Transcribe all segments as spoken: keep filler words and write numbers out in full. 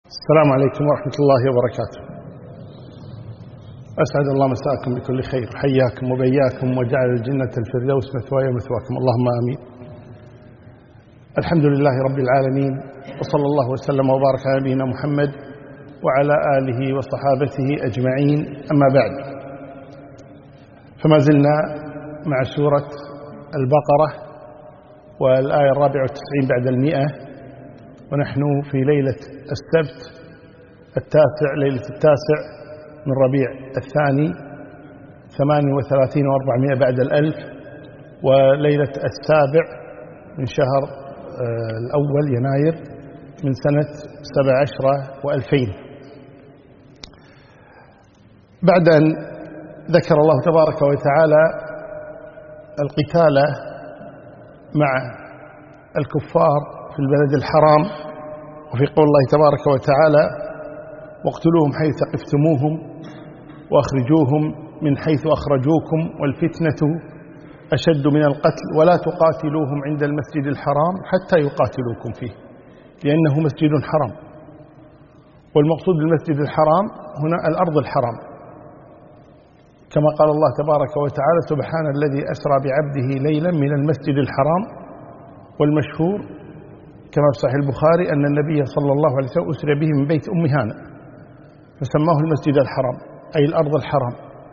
السلام عليكم ورحمة الله وبركاته. أسعد الله مساءكم بكل خير، حياكم وبياكم وجعل الجنة الفردوس مثواي ومثواكم، اللهم آمين. الحمد لله رب العالمين، وصلى الله وسلم وبارك على نبينا محمد وعلى آله وصحابته أجمعين، أما بعد، فما زلنا مع سورة البقرة والآية الرابعة والتسعين بعد المئة، ونحن في ليلة السبت التاسع ليلة التاسع من ربيع الثاني ثمان وثلاثين وأربعمائة بعد الألف، وليلة السابع من شهر الأول يناير من سنة سبع عشرة وألفين. بعد أن ذكر الله تبارك وتعالى القتال مع الكفار في البلد الحرام، وفي قول الله تبارك وتعالى: واقتلوهم حيث ثقفتموهم واخرجوهم من حيث أخرجوكم والفتنة أشد من القتل ولا تقاتلوهم عند المسجد الحرام حتى يقاتلوكم فيه لأنه مسجد حرام. والمقصود بالمسجد الحرام هنا الأرض الحرام، كما قال الله تبارك وتعالى: سبحان الذي أسرى بعبده ليلا من المسجد الحرام. والمشهور كما في صحيح البخاري أن النبي صلى الله عليه وسلم أسري به من بيت أم هانة فسماه المسجد الحرام، أي الأرض الحرام.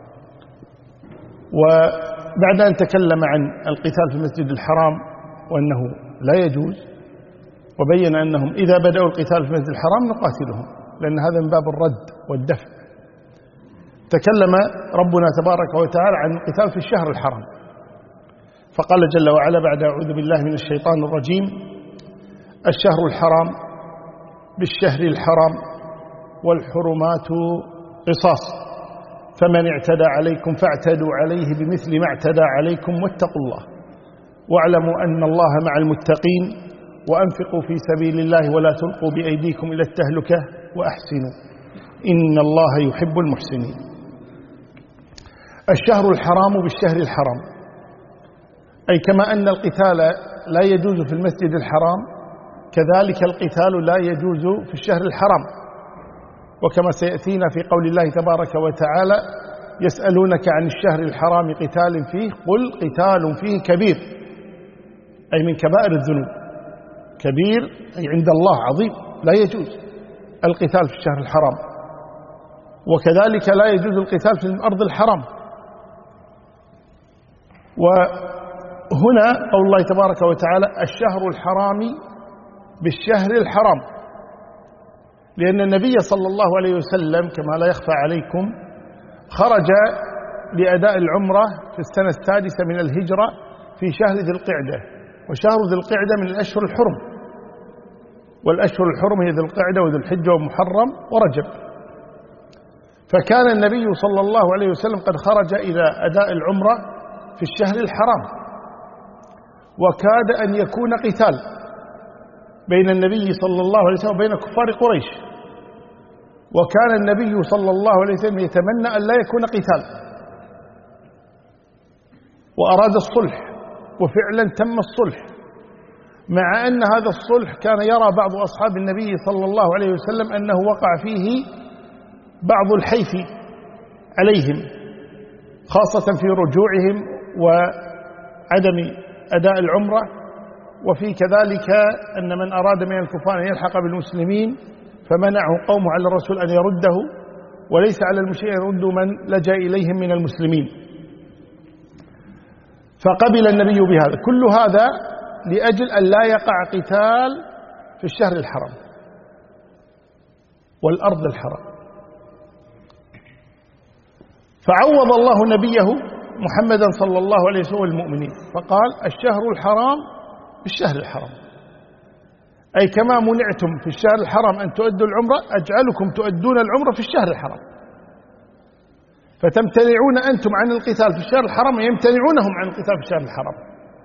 وبعد أن تكلم عن القتال في المسجد الحرام وأنه لا يجوز، وبين أنهم إذا بدأوا القتال في المسجد الحرام نقاتلهم، لأن هذا من باب الرد والدفع. تكلم ربنا تبارك وتعالى عن القتال في الشهر الحرام، فقال جل وعلا بعد: أعوذ بالله من الشيطان الرجيم: الشهر الحرام بالشهر الحرام والحرمات قصاص، فمن اعتدى عليكم فاعتدوا عليه بمثل ما اعتدى عليكم واتقوا الله واعلموا أن الله مع المتقين وأنفقوا في سبيل الله ولا تلقوا بأيديكم إلى التهلكة وأحسنوا إن الله يحب المحسنين. الشهر الحرام بالشهر الحرام، أي كما أن القتال لا يجوز في المسجد الحرام كذلك القتال لا يجوز في الشهر الحرام. وكما سيأتينا في قول الله تبارك وتعالى: يسألونك عن الشهر الحرام قتال فيه قل قتال فيه كبير، أي من كبائر الذنوب، كبير أي عند الله عظيم، لا يجوز القتال في الشهر الحرام. وكذلك لا يجوز القتال في الأرض الحرام. وهنا قول الله تبارك وتعالى: الشهر الحرام بالشهر الحرام، لأن النبي صلى الله عليه وسلم كما لا يخفى عليكم خرج لأداء العمرة في السنة السادسة من الهجرة في شهر ذي القعدة، وشهر ذي القعدة من الأشهر الحرم، والأشهر الحرم هي ذي القعدة وذي الحجة ومحرم ورجب. فكان النبي صلى الله عليه وسلم قد خرج إلى أداء العمرة في الشهر الحرام، وكاد أن يكون قتال بين النبي صلى الله عليه وسلم وبين كفار قريش، وكان النبي صلى الله عليه وسلم يتمنى أن لا يكون قتال، وأراد الصلح، وفعلا تم الصلح، مع أن هذا الصلح كان يرى بعض أصحاب النبي صلى الله عليه وسلم أنه وقع فيه بعض الحيف عليهم، خاصة في رجوعهم وعدم أداء العمرة، وفي كذلك أن من أراد من الكفار أن يلحق بالمسلمين فمنعه قومه على الرسول أن يرده، وليس على المشركين أن يردوا من لجأ إليهم من المسلمين. فقبل النبي بهذا، كل هذا لأجل أن لا يقع قتال في الشهر الحرام والأرض الحرام. فعوض الله نبيه محمدا صلى الله عليه وسلم والمؤمنين فقال: الشهر الحرام بالشهر الحرام، أي كما منعتم في الشهر الحرام أن تؤدوا العمرة أجعلكم تؤدون العمرة في الشهر الحرام، فتمتنعون أنتم عن القتال في الشهر الحرام ويمتنعونهم عن القتال في الشهر الحرام.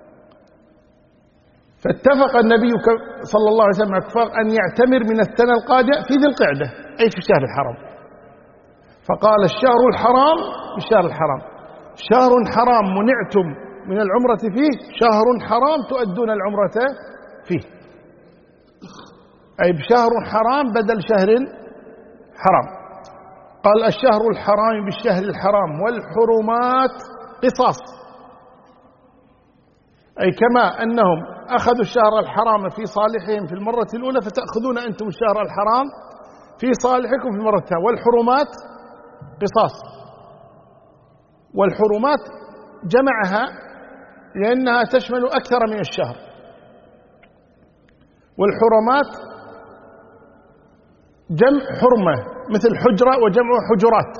فاتفق النبي صلى الله عليه وسلم مع الكفار أن يعتمر من السنة القادمة في ذي القعدة، أي في الشهر الحرام. فقال: الشهر الحرام بالشهر الحرام، شهر حرام منعتم من العمرة فيه، شهر حرام تؤدون العمرة فيه. أي بشهر حرام بدل شهر حرام. قال الشهر الحرام بالشهر الحرام والحرمات قصاص، أي كما أنهم أخذوا الشهر الحرام في صالحهم في المرة الأولى فتأخذون أنتم الشهر الحرام في صالحكم في المرة الثانية. والحرمات قصاص، والحرمات جمعها لأنها تشمل أكثر من الشهر. والحرمات جمع حرمة مثل حجرة وجمع حجرات.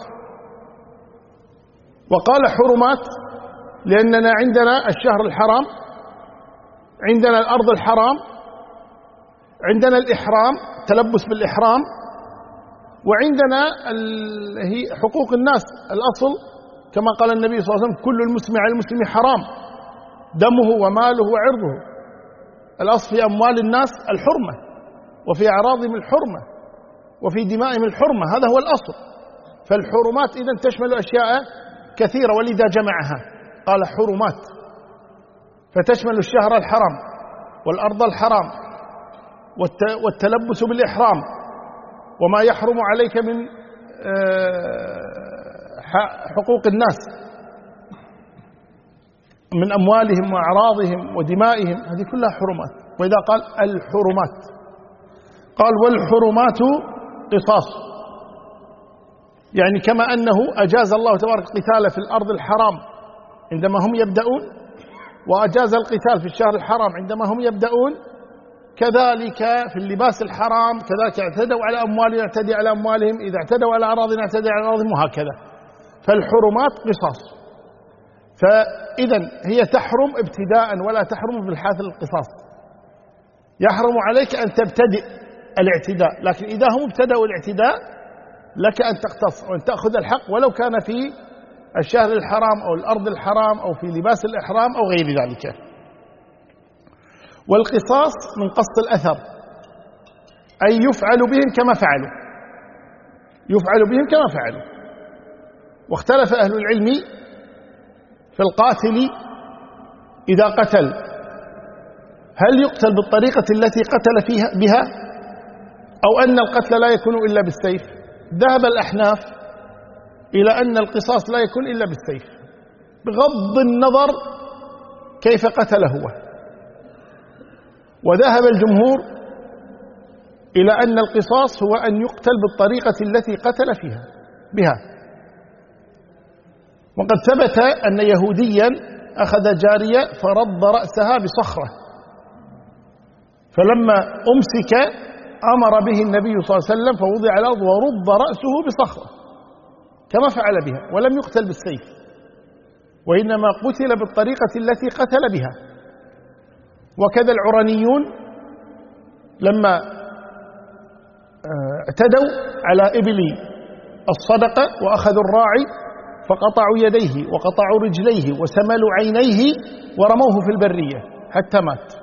وقال حرمات لأننا عندنا الشهر الحرام، عندنا الأرض الحرام، عندنا الإحرام تلبس بالإحرام، وعندنا حقوق الناس. الأصل كما قال النبي صلى الله عليه وسلم كل المسلم على المسلم حرام دمه وماله وعرضه. الأصل في أموال الناس الحرمة، وفي أعراضهم الحرمة، وفي دمائهم الحرمة، هذا هو الأصل. فالحرمات إذن تشمل أشياء كثيرة، ولذا جمعها قال حرمات، فتشمل الشهر الحرام والأرض الحرام والتلبس بالإحرام وما يحرم عليك من حقوق الناس من أموالهم وأعراضهم ودمائهم، هذه كلها حرمات. وإذا قال الحرمات قال والحرمات قصاص، يعني كما أنه أجاز الله تبارك القتال في الأرض الحرام عندما هم يبدأون، وأجاز القتال في الشهر الحرام عندما هم يبدأون، كذلك في اللباس الحرام كذلك اعتدوا على أموالهم اعتدي على أموالهم، إذا اعتدوا على أعراضهم اعتدي على أعراضهم، وهكذا. فالحرمات قصاص. فإذا هي تحرم ابتداء ولا تحرم بالحاث القصاص. يحرم عليك أن تبتدئ الاعتداء، لكن إذا هم ابتدأوا الاعتداء لك أن تقتص وأن تأخذ الحق ولو كان في الشهر الحرام أو الأرض الحرام أو في لباس الإحرام أو غير ذلك. والقصاص من قص الأثر، أي يفعل بهم كما فعلوا، يفعل بهم كما فعلوا. واختلف أهل العلم في القاتل إذا قتل، هل يقتل بالطريقة التي قتل فيها بها أو أن القتل لا يكون إلا بالسيف؟ ذهب الأحناف إلى أن القصاص لا يكون إلا بالسيف بغض النظر كيف قتل هو. وذهب الجمهور إلى أن القصاص هو أن يقتل بالطريقة التي قتل فيها بها. وقد ثبت أن يهوديا أخذ جارية فرض رأسها بصخرة، فلما أمسك أمر به النبي صلى الله عليه وسلم فوضع على الأرض ورض رأسه بصخرة كما فعل بها، ولم يقتل بالسيف، وإنما قتل بالطريقة التي قتل بها. وكذا العرنيون لما اعتدوا على إبل الصدقة وأخذوا الراعي فقطعوا يديه وقطعوا رجليه وسملوا عينيه ورموه في البرية حتى مات،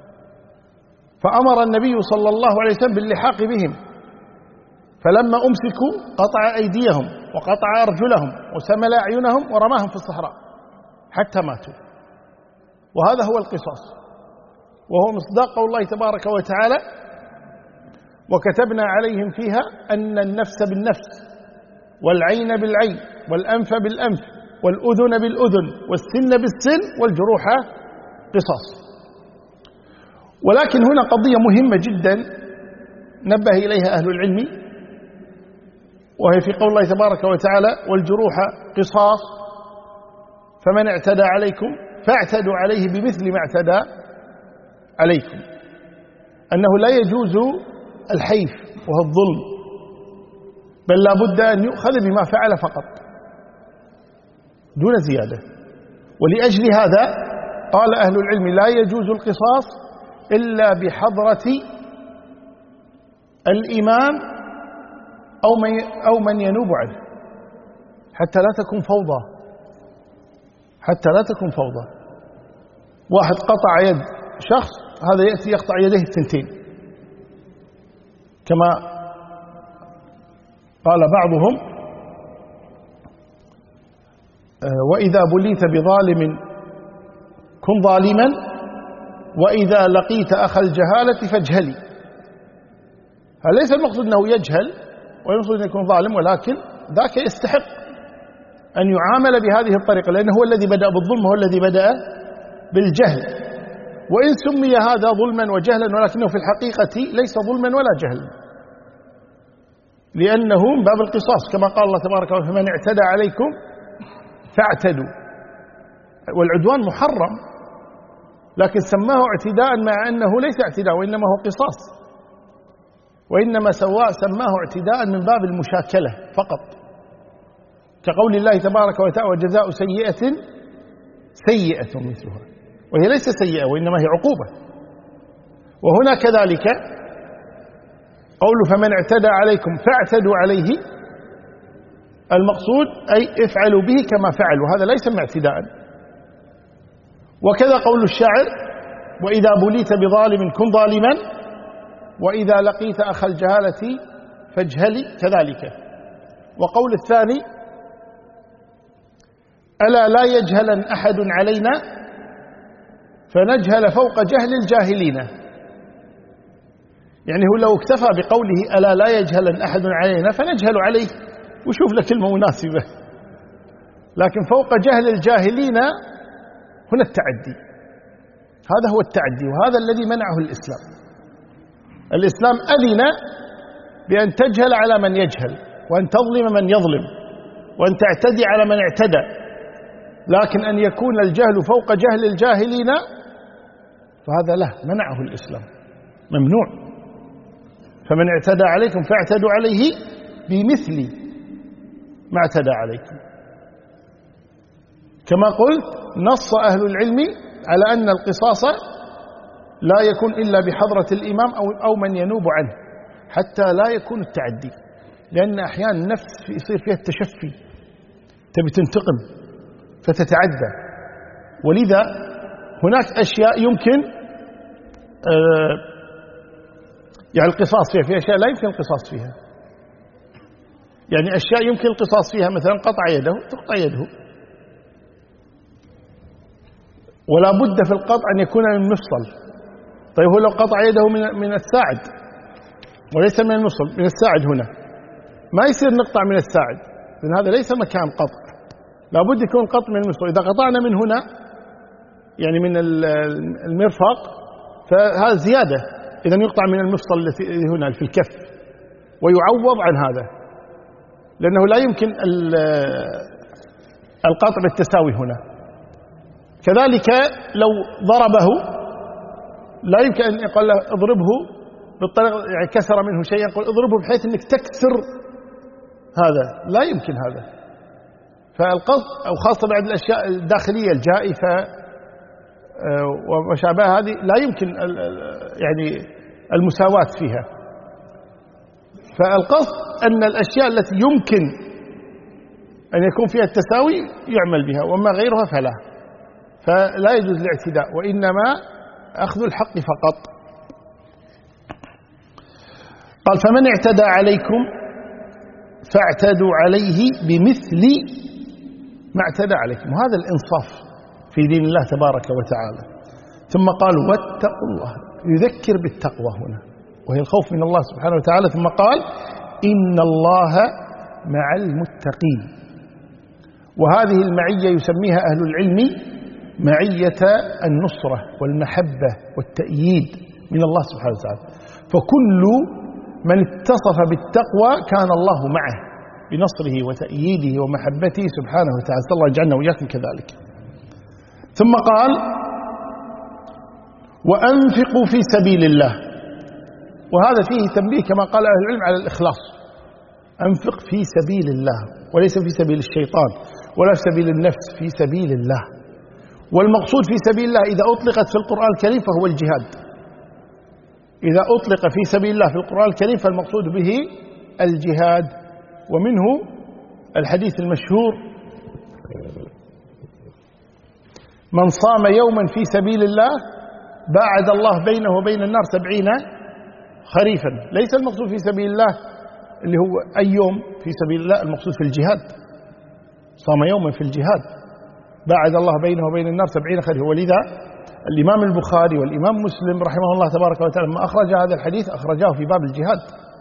فأمر النبي صلى الله عليه وسلم باللحاق بهم، فلما أمسكوا قطع أيديهم وقطع أرجلهم وسمل أعينهم ورماهم في الصحراء حتى ماتوا. وهذا هو القصاص، وهو مصداق قول الله تبارك وتعالى وكتبنا عليهم فيها أن النفس بالنفس والعين بالعين والأنف بالأنف والأذن بالأذن والسن بالسن والجروح قصاص. ولكن هنا قضية مهمة جدا نبه إليها أهل العلم، وهي في قول الله تبارك وتعالى والجروح قصاص فمن اعتدى عليكم فاعتدوا عليه بمثل ما اعتدى عليكم، أنه لا يجوز الحيف وهو الظلم، بل لا بد أن يؤخذ بما فعل فقط دون زيادة. ولأجل هذا قال أهل العلم لا يجوز القصاص إلا بحضرة الإمام أو من أو من ينوب عنه، حتى لا تكون فوضى، حتى لا تكون فوضى. واحد قطع يد شخص، هذا يأتي يقطع يديه الثنتين، كما قال بعضهم وإذا بليت بظالم كن ظالما وإذا لقيت أخ الجهالة فاجهلي. ليس المقصود أنه يجهل ويقصد أن يكون ظالم، ولكن ذاك يستحق أن يعامل بهذه الطريقة، لأنه هو الذي بدأ بالظلم، هو الذي بدأ بالجهل. وإن سمي هذا ظلما وجهلا، ولكنه في الحقيقة ليس ظلما ولا جهلا، لأنه من باب القصاص، كما قال الله تبارك وتعالى: فمن اعتدى عليكم فاعتدوا. والعدوان محرم، لكن سماه اعتداء مع أنه ليس اعتداء وإنما هو قصاص، وإنما سواء سماه اعتداء من باب المشاكلة فقط، كقول الله تبارك وتعالى: وجزاء سيئة سيئة مثلها، وهي ليس سيئة وإنما هي عقوبة. وهنا كذلك قول فمن اعتدى عليكم فاعتدوا عليه، المقصود أي افعلوا به كما فعل، وهذا لا يسمى اعتداء. وكذا قول الشاعر: وإذا بليت بظالم كن ظالما، وإذا لقيت أخ الجهالة فاجهلي، كذلك. وقول الثاني: ألا لا يجهلن أحد علينا فنجهل فوق جهل الجاهلين. يعني هو لو اكتفى بقوله ألا لا يجهلن أحد علينا فنجهل عليه، وشوف لك كلمة مناسبة، لكن فوق جهل الجاهلين هنا التعدي، هذا هو التعدي، وهذا الذي منعه الإسلام. الإسلام أذن بأن تجهل على من يجهل، وأن تظلم من يظلم، وأن تعتدي على من اعتدى، لكن أن يكون الجهل فوق جهل الجاهلين فهذا له منعه الإسلام، ممنوع. فمن اعتدى عليكم فاعتدوا عليه بمثل ما اعتدى عليكم. كما قلت، نص أهل العلم على أن القصاص لا يكون إلا بحضرة الإمام أو أو من ينوب عنه، حتى لا يكون التعدي، لأن أحيانا النفس يصير فيها التشفي، تبي تنتقم فتتعدى. ولذا هناك أشياء يمكن آه يعني القصاص فيها، في أشياء لا يمكن القصاص فيها. يعني أشياء يمكن القصاص فيها، مثلا قطع يده تقطع يده، ولا بد في القطع أن يكون من مفصل. طيب هو لو قطع يده من من الساعد وليس من المفصل، من الساعد هنا، ما يصير نقطع من الساعد، لأن هذا ليس مكان قطع، لا بد يكون قطع من المفصل. إذا قطعنا من هنا يعني من المرفق فهذا زيادة، إذا يقطع من المفصل التي هنا في الكف ويعوض عن هذا، لأنه لا يمكن القطع بالتساوي هنا. كذلك لو ضربه لا يمكن أن يقول له اضربه بالطريقة، يعني كسر منه شيء يقول اضربه بحيث أنك تكسر هذا، لا يمكن هذا. فالقصد، أو خاصة بعد الأشياء الداخلية الجائفة وما شابه هذه، لا يمكن يعني المساواة فيها. فالقصد أن الأشياء التي يمكن أن يكون فيها التساوي يعمل بها، وما غيرها فلا، فلا يجوز الاعتداء، وإنما أخذ الحق فقط. قال فمن اعتدى عليكم فاعتدوا عليه بمثل ما اعتدى عليكم، وهذا الإنصاف في دين الله تبارك وتعالى. ثم قال واتقوا الله، يذكر بالتقوى هنا وهي الخوف من الله سبحانه وتعالى. ثم قال إن الله مع المتقين، وهذه المعية يسميها أهل العلم معية النصرة والمحبة والتأييد من الله سبحانه وتعالى. فكل من اتصف بالتقوى كان الله معه بنصره وتأييده ومحبته سبحانه وتعالى، صلى الله يجعلنا وإياكم كذلك. ثم قال وأنفقوا في سبيل الله، وهذا فيه تنبيه كما قال أهل العلم على الإخلاص. أنفق في سبيل الله، وليس في سبيل الشيطان ولا في سبيل النفس، في سبيل الله. والمقصود في سبيل الله إذا أطلقت في القرآن الكريم فهو الجهاد. إذا أطلق في سبيل الله في القرآن الكريم فالمقصود به الجهاد. ومنه الحديث المشهور من صام يوما في سبيل الله باعد الله بينه وبين النار سبعين خريفا. ليس المقصود في سبيل الله اللي هو أي يوم في سبيل الله، المقصود في الجهاد. صام يوما في الجهاد باعد الله بينه وبين النار سبعين خريفا. ولذا الإمام البخاري والإمام مسلم رحمه الله تبارك وتعالى لما أخرج هذا الحديث أخرجاه في باب الجهاد،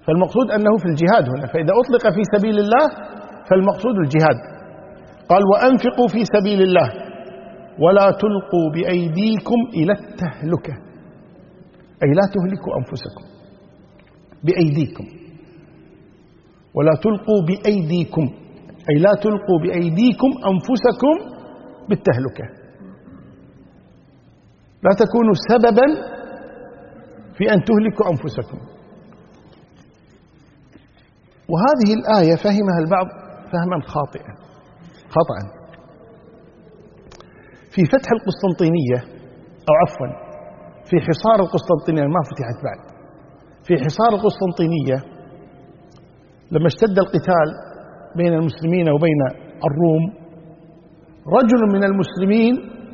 فالمقصود أنه في الجهاد هنا، فإذا أطلق في سبيل الله فالمقصود الجهاد. قال وأنفقوا في سبيل الله ولا تلقوا بأيديكم إلى التهلكة، أي لا تهلكوا أنفسكم بأيديكم، ولا تلقوا بأيديكم أي لا تلقوا بأيديكم أنفسكم بالتهلكة، لا تكونوا سببا في أن تهلكوا أنفسكم. وهذه الآية فهمها البعض فهما خاطئا خطأ. في فتح القسطنطينية، أو عفوا في حصار القسطنطينية، ما فتحت بعد، في حصار القسطنطينية لما اشتد القتال بين المسلمين وبين الروم، رجل من المسلمين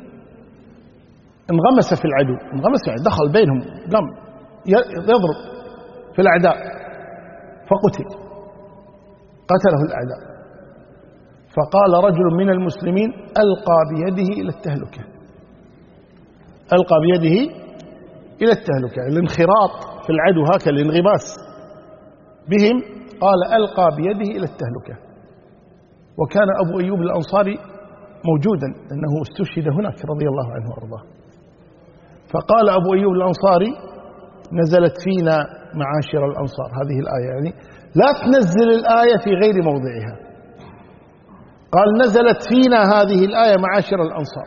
انغمس في العدو، انغمس يعني دخل بينهم، قام يضرب في الأعداء فقتل، قتله الأعداء. فقال رجل من المسلمين ألقى بيده إلى التهلكة، ألقى بيده إلى التهلكة، الانخراط في العدو هكذا، الانغماس بهم، قال ألقى بيده إلى التهلكة. وكان أبو أيوب الأنصاري موجودا أنه استشهد هناك رضي الله عنه وأرضاه. فقال أبو أيوب الأنصاري نزلت فينا معاشر الأنصار، هذه الآية يعني لا تنزل الآية في غير موضعها، قال نزلت فينا هذه الآية معاشر الأنصار.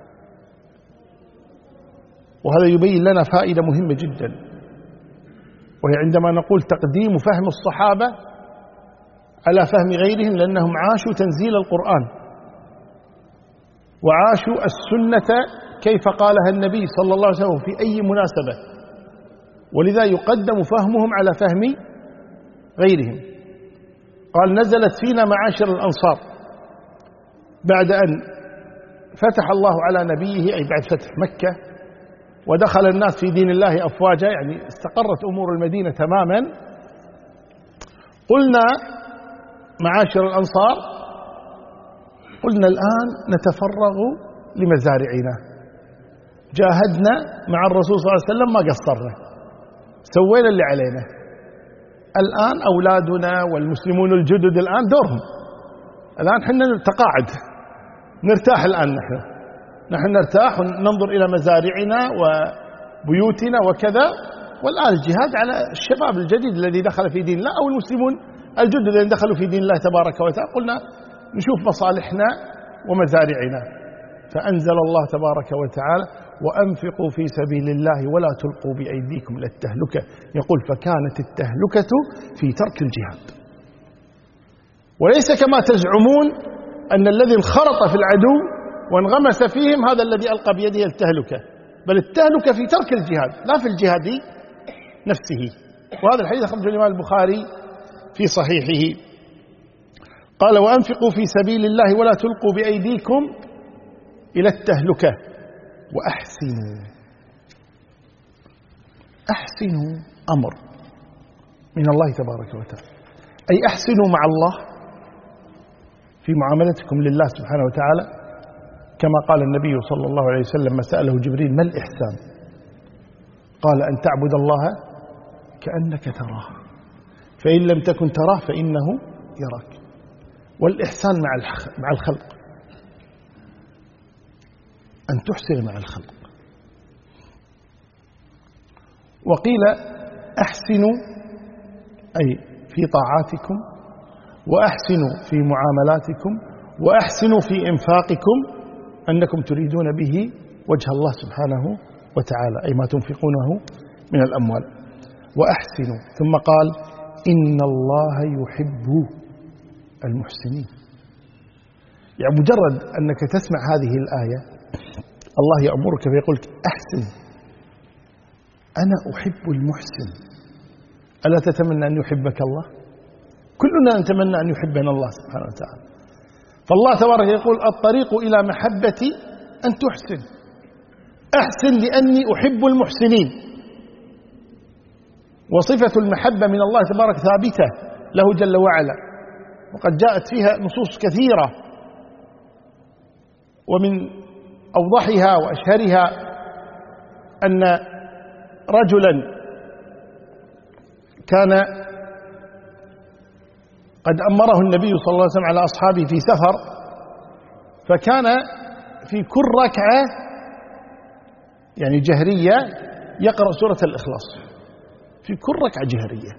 وهذا يبين لنا فائدة مهمة جدا، وهي عندما نقول تقديم فهم الصحابة على فهم غيرهم، لأنهم عاشوا تنزيل القرآن وعاشوا السنة كيف قالها النبي صلى الله عليه وسلم في أي مناسبة، ولذا يقدم فهمهم على فهم غيرهم. قال نزلت فينا معاشر الأنصار بعد أن فتح الله على نبيه، أي بعد فتح مكة ودخل الناس في دين الله أفواجا، يعني استقرت أمور المدينة تماما. قلنا معاشر الأنصار، قلنا الآن نتفرغ لمزارعنا، جاهدنا مع الرسول صلى الله عليه وسلم ما قصرنا، سوينا اللي علينا، الآن أولادنا والمسلمون الجدد الآن دورهم، الآن حنا نتقاعد نرتاح، الآن نحن نحن نرتاح وننظر إلى مزارعنا وبيوتنا وكذا. والآن الجهاد على الشباب الجديد الذي دخل في دين الله، أو المسلمون الجدد الذين دخلوا في دين الله تبارك وتعالى. قلنا نشوف مصالحنا ومزارعنا، فأنزل الله تبارك وتعالى وأنفقوا في سبيل الله ولا تلقوا بأيديكم إلى التهلكة. يقول فكانت التهلكة في ترك الجهاد، وليس كما تزعمون أن الذي انخرط في العدو وانغمس فيهم هذا الذي ألقى بيده التهلكة، بل التهلكة في ترك الجهاد لا في الجهاد نفسه. وهذا الحديث أخرجه الإمام البخاري في صحيحه. قال وأنفقوا في سبيل الله ولا تلقوا بأيديكم إلى التهلكة وأحسنوا. أحسنوا أمر من الله تبارك وتعالى، أي أحسنوا مع الله في معاملتكم لله سبحانه وتعالى، كما قال النبي صلى الله عليه وسلم ما سأله جبريل ما الإحسان؟ قال أن تعبد الله كأنك تراه، فإن لم تكن تراه فإنه يراك. والإحسان مع الخلق، أن تحسن مع الخلق. وقيل أحسنوا أي في طاعاتكم، وأحسنوا في معاملاتكم، وأحسنوا في إنفاقكم، أنكم تريدون به وجه الله سبحانه وتعالى، أي ما تنفقونه من الأموال. وأحسنوا، ثم قال إن الله يحب المحسنين. يعني مجرد أنك تسمع هذه الآية الله يأمرك فيقول أحسن، أنا أحب المحسن. ألا تتمنى أن يحبك الله؟ كلنا نتمنى أن يحبنا الله سبحانه وتعالى. فالله تبارك يقول الطريق إلى محبتي أن تحسن، أحسن لأني أحب المحسنين. وصفة المحبة من الله تبارك ثابتة له جل وعلا، وقد جاءت فيها نصوص كثيرة، ومن أوضحها وأشهرها أن رجلا كان قد أمره النبي صلى الله عليه وسلم على أصحابه في سفر، فكان في كل ركعة يعني جهرية يقرأ سورة الإخلاص، في كل ركعة جهرية،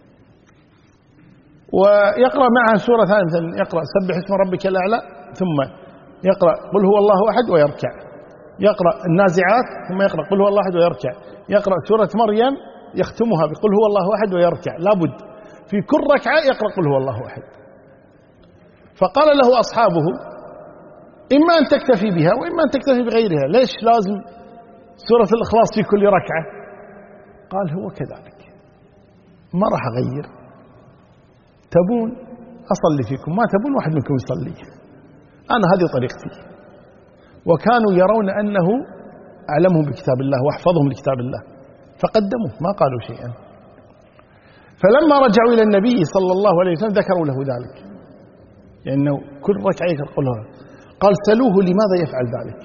ويقرأ معها سورة ثانية، يقرأ سبح اسم ربك الأعلى، ثم يقرأ قل هو الله أحد ويركع، يقرأ النازعات، ثم يقرأ قل هو الله أحد ويركع، يقرأ سورة مريم يختمها بقل هو الله أحد ويركع، لابد في كل ركعة يقرأ قل هو الله أحد. فقال له أصحابه إما أن تكتفي بها وإما أن تكتفي بغيرها، ليش لازم سورة الإخلاص في كل ركعة؟ قال هو كذلك، ما راح أغير، تبون أصلي فيكم، ما تبون واحد منكم يصلي، أنا هذه طريقتي. وكانوا يرون أنه أعلمهم بكتاب الله وأحفظهم لكتاب الله، فقدموه ما قالوا شيئا. فلما رجعوا إلى النبي صلى الله عليه وسلم ذكروا له ذلك، لأنه كل ركعة يقولها، قال سلوه لماذا يفعل ذلك،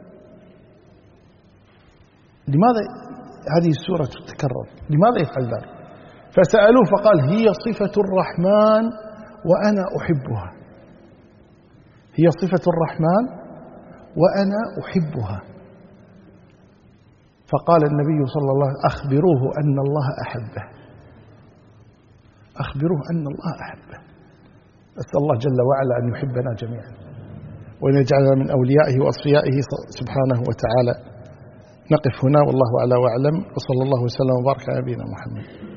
لماذا هذه السورة تتكرر، لماذا يفعل ذلك؟ فسألوه فقال هي صفة الرحمن وأنا أحبها، هي صفة الرحمن وأنا أحبها. فقال النبي صلى الله عليه وسلم أخبروه أن الله أحبه، أخبروه أن الله أحبه. أسأل الله جل وعلا أن يحبنا جميعا وأن يجعلنا من أوليائه وأصفيائه سبحانه وتعالى. نقف هنا والله أعلى وأعلم، وصلى الله وسلم وبارك على نبينا محمد.